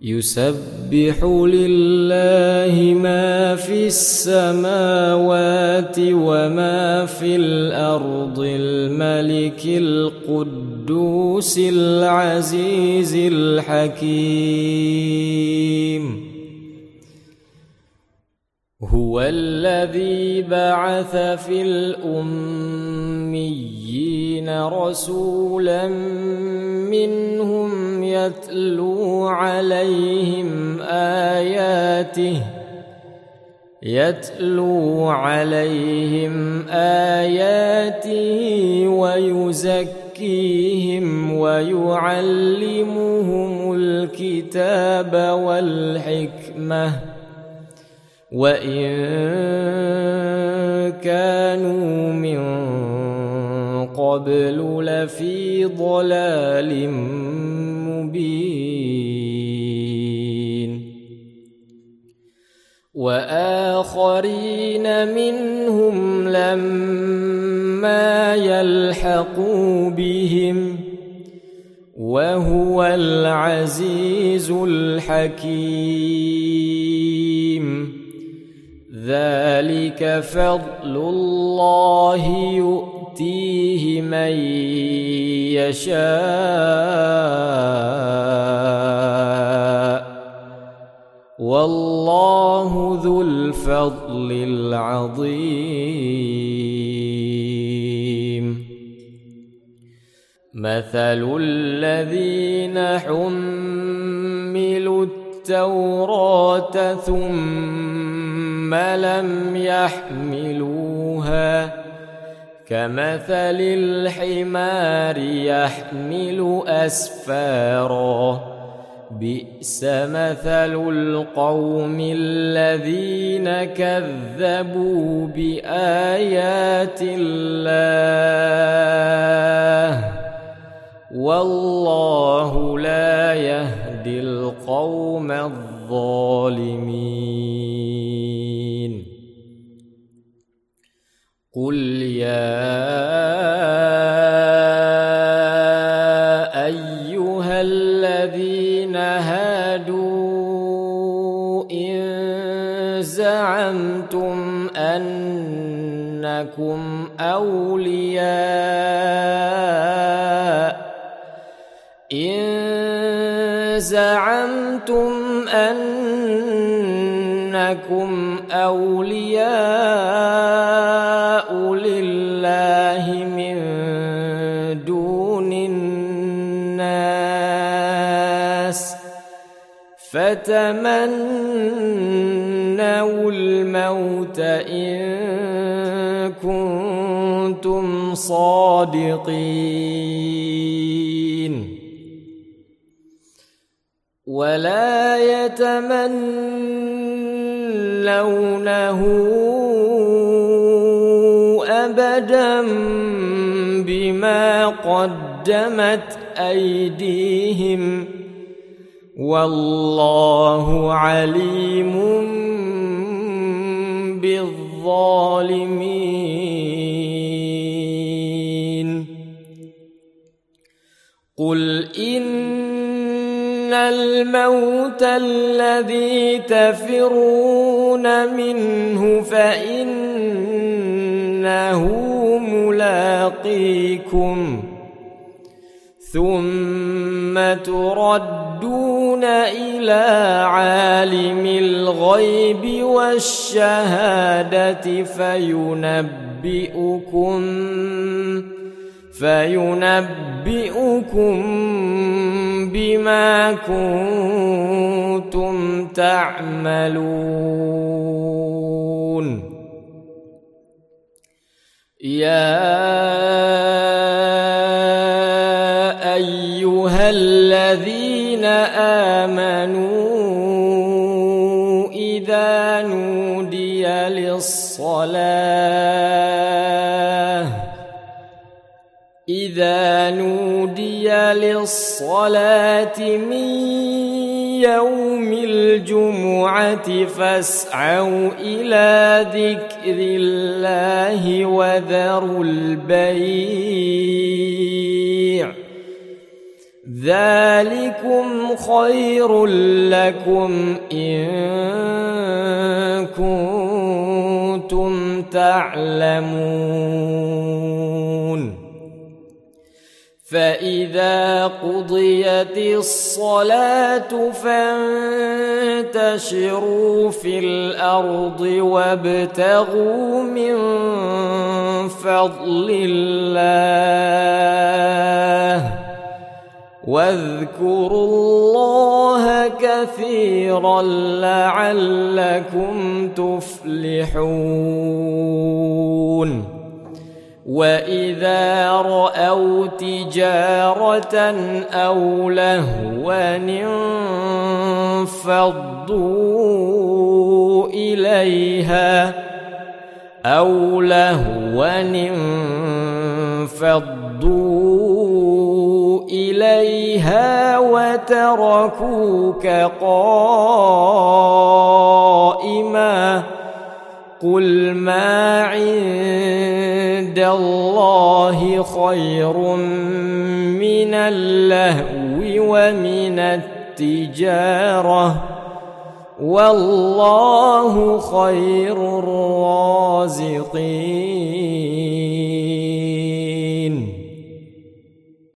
يسبح لله ما في السماوات وما في الأرض الملك القدوس العزيز الحكيم. هو الذي بعث في الأميين رسولا منهم يتلو عليهم آياته ويزكيهم ويعلمهم الكتاب والحكمة وإن كانوا من قبل لفي ضلال مبين. وآخرين منهم لما يلحقوا بهم وهو العزيز الحكيم. ذلك فضل الله يؤتيه من يشاء والله ذو الفضل العظيم. مثل الذين حملوا التوراة ثم لم يحملوها كمثل الحمار يحمل أسفارا بئس مثل القوم الذين كذبوا بآيات الله والله لا يهدي القوم الظالمين. قل يا أيها الذين هادوا إن زعمتم أنكم أولياء لله من دون الناس فتمنوا الموت إن كنتم صادقين ولا يتمنونه أبدا بما قدمت أيديهم والله عليم بالظالمين. قل إن الموت الذي تفرون منه فإنه ملاقيكم ثم تردون إلى عالم الغيب والشهادة فينبئكم بما كنتم تعملون. يا أيها الذين آمنوا إذا نودي للصلاة من يوم الجمعة فاسعوا إلى ذكر الله وذروا البيع ذلكم خير لكم إن كنتم تعلمون فإذا قضيت الصلاة فانتشروا في الأرض وابتغوا من فضل الله واذكروا الله كثيرا لعلكم تفلحون وإذا رأوا تجارة أو لهوا انفضوا إليها وتركوك قائما قل ما عند الله خير من اللهو ومن التجارة والله خير الرازقين